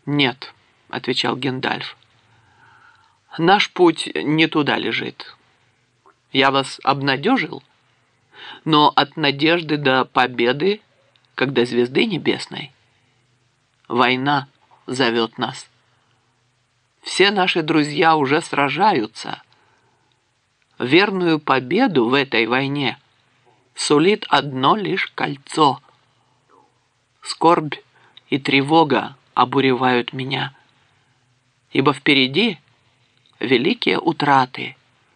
«Нет», — отвечал Гендальф, — «наш путь не туда лежит. Я вас обнадежил, но от надежды до победы, как до звезды небесной. Война зовет нас. Все наши друзья уже сражаются. Верную победу в этой войне сулит одно лишь кольцо. Скорбь и тревога обуревают меня, ибо впереди великие утраты,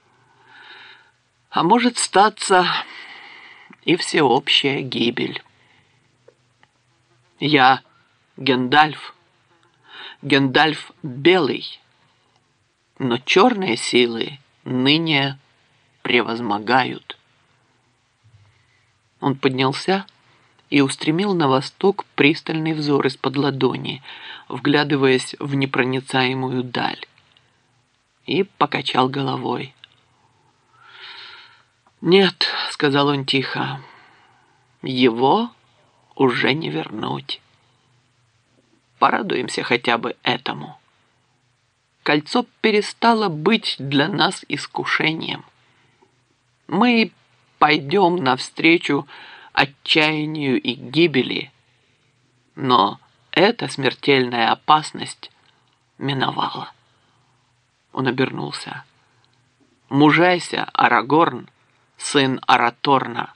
а может статься и всеобщая гибель. Я Гендальф, Гендальф Белый, но черные силы ныне превозмогают». Он поднялся и устремил на восток пристальный взор из-под ладони, вглядываясь в непроницаемую даль, и покачал головой. «Нет», — сказал он тихо, — «его уже не вернуть. Порадуемся хотя бы этому. Кольцо перестало быть для нас искушением. Мы пойдем навстречу отчаянию и гибели, но эта смертельная опасность миновала». Он обернулся. «Мужайся, Арагорн, сын Араторна.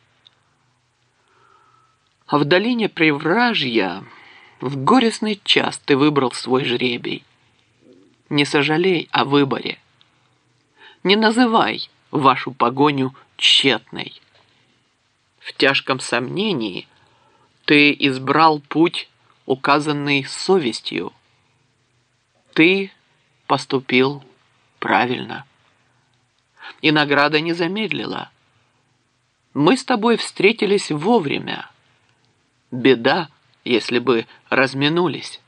А в долине Привражья в горестный час ты выбрал свой жребий. Не сожалей о выборе. Не называй вашу погоню тщетной. В тяжком сомнении ты избрал путь, указанный совестью. Ты поступил правильно. И награда не замедлила. Мы с тобой встретились вовремя. Беда, если бы разминулись.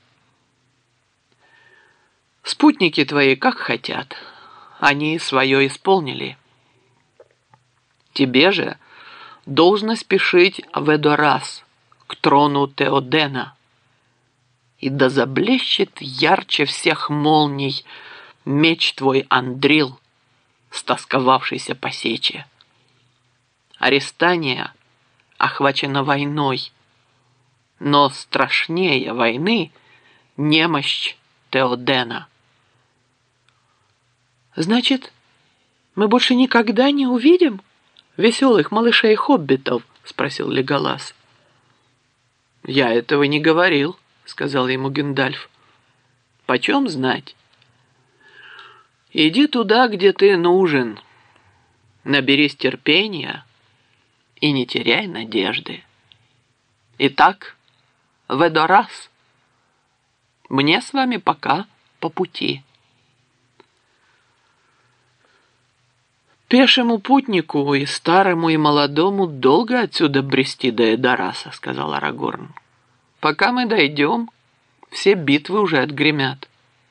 Спутники твои как хотят. Они свое исполнили. Тебе же должно спешить в Эдорас, к трону Теодена. И да заблещет ярче всех молний меч твой Андрил, стосковавшийся по сече. Арестания охвачена войной, но страшнее войны немощь Теодена. «Значит, мы больше никогда не увидим веселых малышей-хоббитов?» — спросил Леголас. «Я этого не говорил», — сказал ему Гендальф. «Почем знать? Иди туда, где ты нужен, наберись терпения и не теряй надежды. Итак, в Эдорас. Мне с вами пока по пути». «Пешему путнику, и старому, и молодому, долго отсюда брести до Эдораса», — сказал Арагорн. «Пока мы дойдем, все битвы уже отгремят».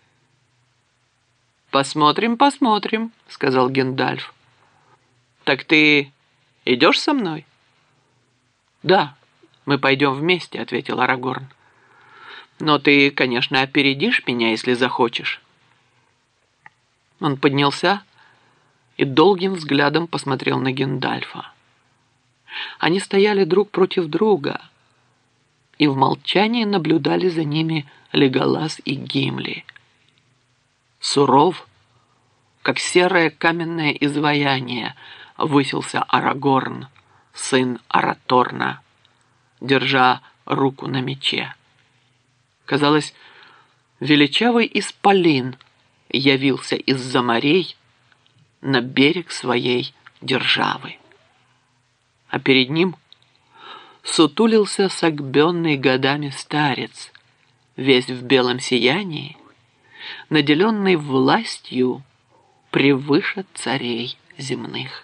«Посмотрим, посмотрим», — сказал Гендальф. «Так ты идешь со мной?» «Да, мы пойдем вместе», — ответил Арагорн. «Но ты, конечно, опередишь меня, если захочешь». Он поднялся и долгим взглядом посмотрел на Гендальфа. Они стояли друг против друга и в молчании наблюдали за ними Леголас и Гимли. Суров, как серое каменное изваяние, высился Арагорн, сын Араторна, держа руку на мече. Казалось, величавый исполин явился из-за морей на берег своей державы. А перед ним сутулился согбенный годами старец, весь в белом сиянии, наделенный властью превыше царей земных.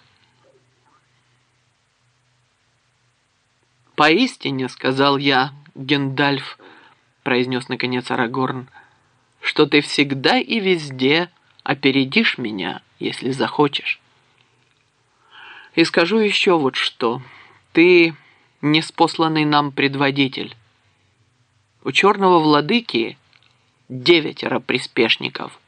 «Поистине, — сказал я, Гендальф, — произнес наконец Арагорн, — что ты всегда и везде опередишь меня, если захочешь. И скажу еще вот что. Ты неспосланный нам предводитель. У черного владыки 9 приспешников.